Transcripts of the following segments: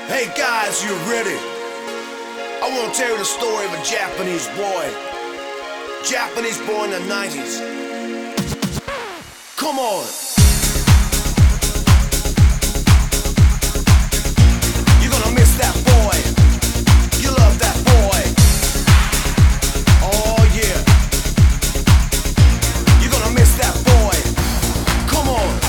Hey guys, you ready? I want to tell you the story of a Japanese boy. Japanese boy in the 90s. Come on. You're gonna miss that boy. You love that boy. Oh yeah. You're gonna miss that boy. Come on.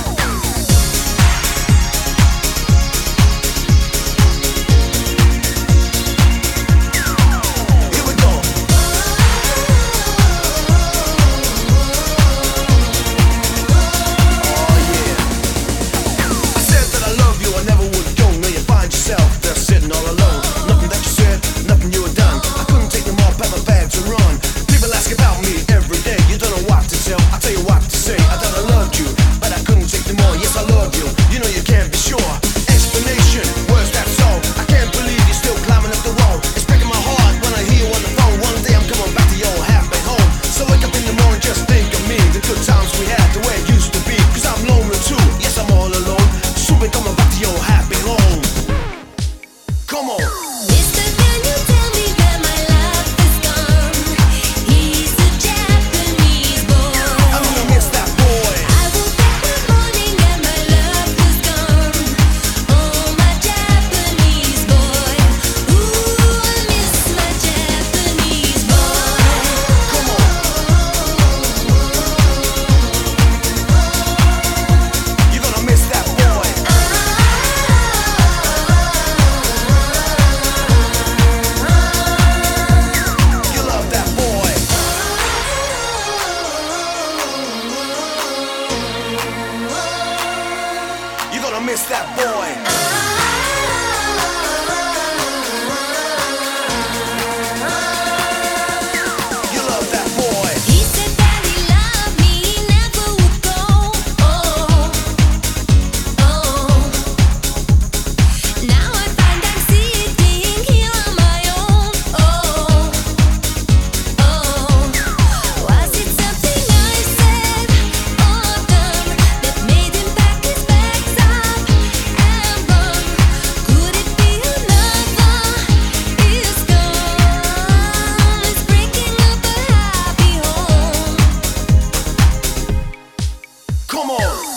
Miss that boy. You love that boy. He said that he loved me, he never would go. Oh, oh. Now I find I'm sitting here on my own. Oh, oh. Was it something I said or done that made him pack his bags up and run? Could it be another is gone? It's breaking up a happy home. Come on.